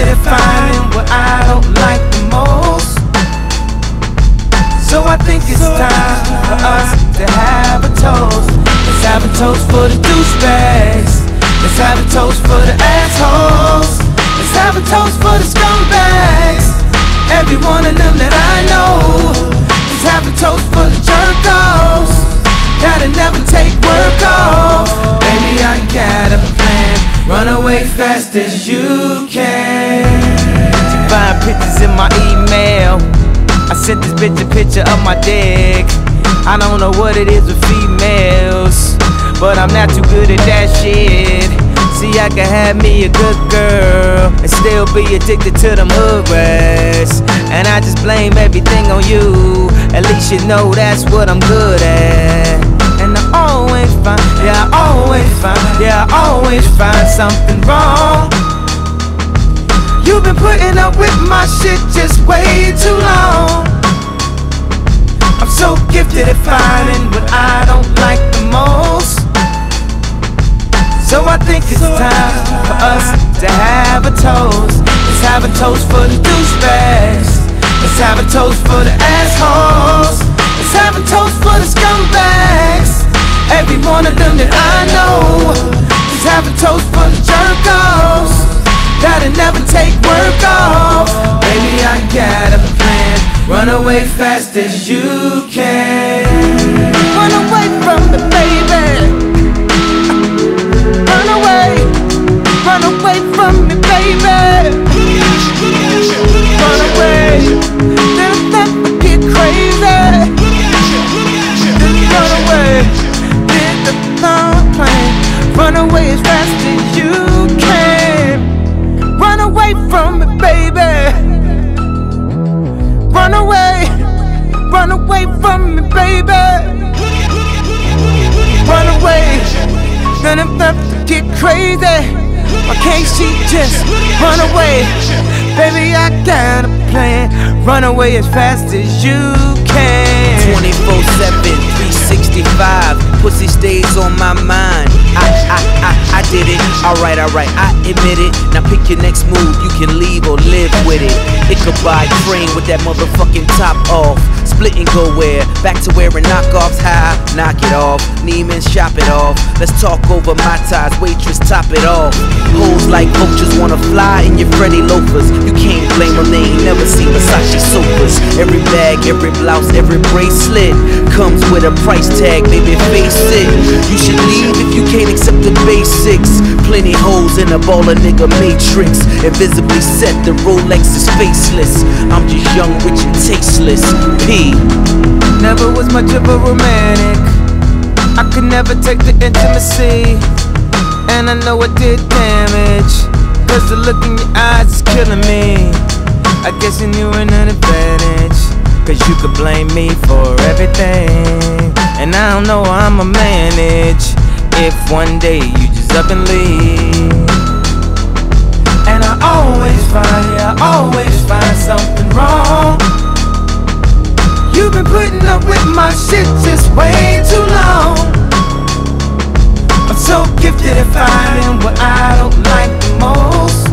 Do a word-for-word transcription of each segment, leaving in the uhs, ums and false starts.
gifted at finding what I don't like the most. So I think it's time for us to have a toast. Let's have a toast for the douchebags. Let's have a toast for the assholes. Let's have a toast for the scumbags. Every one of them that I know. Let's have a toast for the jerk-offs that'll never take work off. Baby, I got a plan. Run away fast as you can. She find pictures in my email. I sent this bitch a picture of my dick. I don't know what it is with females, but I'm not too good at that shit. See, I can have me a good girl and still be addicted to them hood rats. And I just blame everything on you. At least you know that's what I'm good at. And I always find, yeah, I always find, yeah, I always find something wrong. You've been putting up with my shit just way too long. I'm so gifted at finding what I don't like the most. So I think it's time for us to have a toast. Let's have a toast for the douchebags. Let's have a toast for the assholes. Let's have a toast for the scumbags. Every one of them that I know. Let's have a toast for the jerk-offs that'll never take work off. Baby, I got a plan. Run away fast as you can. Run away from me, baby. Run away. Run away from me, baby. Run away. Then never get crazy. Run away. Get the thumb plane. Run away as fast as you can. Run away from me, baby. Run away. Run away from me, baby. Run away. Then I'm about to get crazy. Why can't she just run away? Baby, I got a plan. Run away as fast as you can. twenty-four seven, three sixty-five. Pussy stays on my mind. I, I, I, I did it. Alright, alright, I admit it. Now pick your next move. You can leave or live with it. Ichabod Crane with that motherfucking top off. Split and go where? Back to wearing knockoffs. High, knock it off. Neiman's, shop it off. Let's talk over my ties. Waitress, top it off. Hoes like vultures wanna fly in your Freddy loafers. You can't blame them, they ain't never seen Versace sofas. Every bag, every blouse, every bracelet comes with a price tag, baby, face it. You should leave if you can't accept the basics. Plenty hoes in a baller nigga matrix. Invisibly set, the Rolex is faceless. I'm just young, rich and tasteless. P. Never was much of a romantic. I could never take the intimacy, and I know I did damage, cause the look in your eyes is killing me. I guess you knew an advantage, cause you could blame me for everything. And I don't know how I'ma manage if one day you just up and leave. And I always find, yeah, I always find something wrong. You've been putting up with my shit just way too long. I'm so gifted at finding what I don't like the most.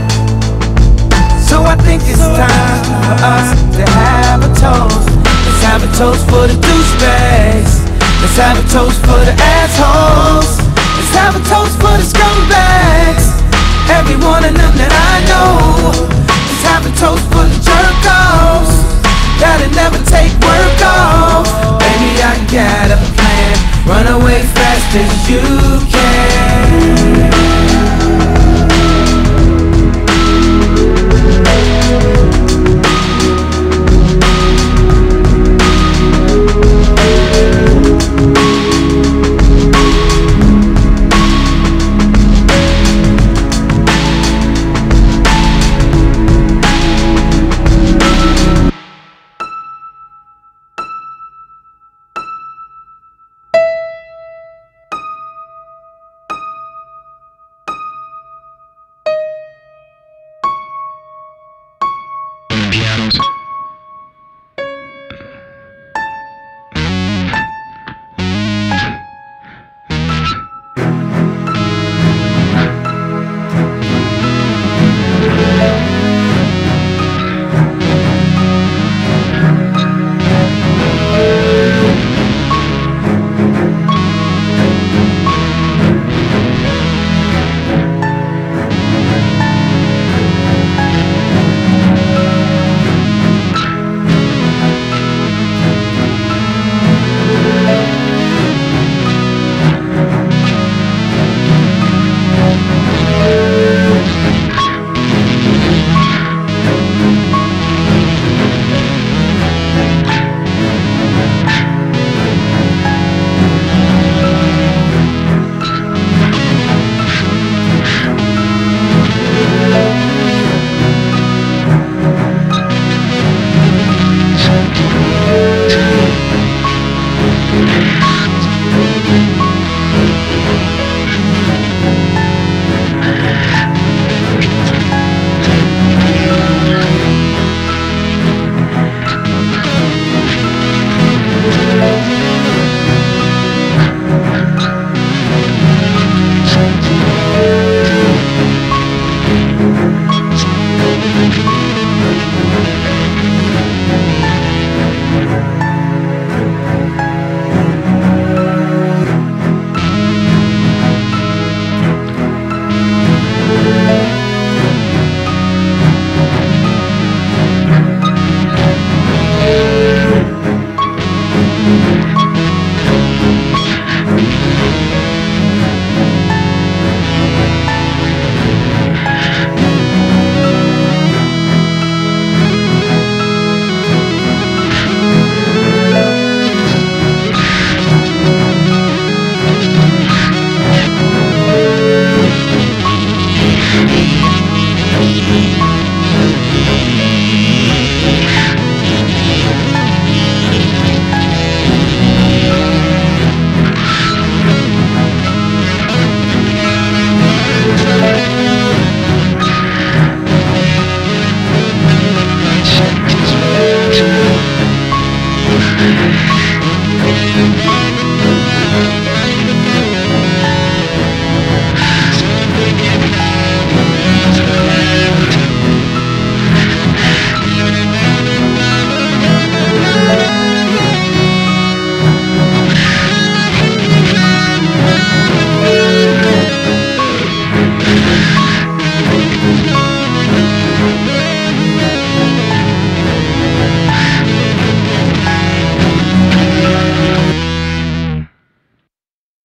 So I think it's time for us to have a toast. Let's have a toast for the douchebags. Let's have a toast for the assholes. Let's have a toast for the scumbags. Every one of them that I know. Let's have a toast for the jerk-offs that'll never take work off. Baby, I got a plan. Run away fast as you can.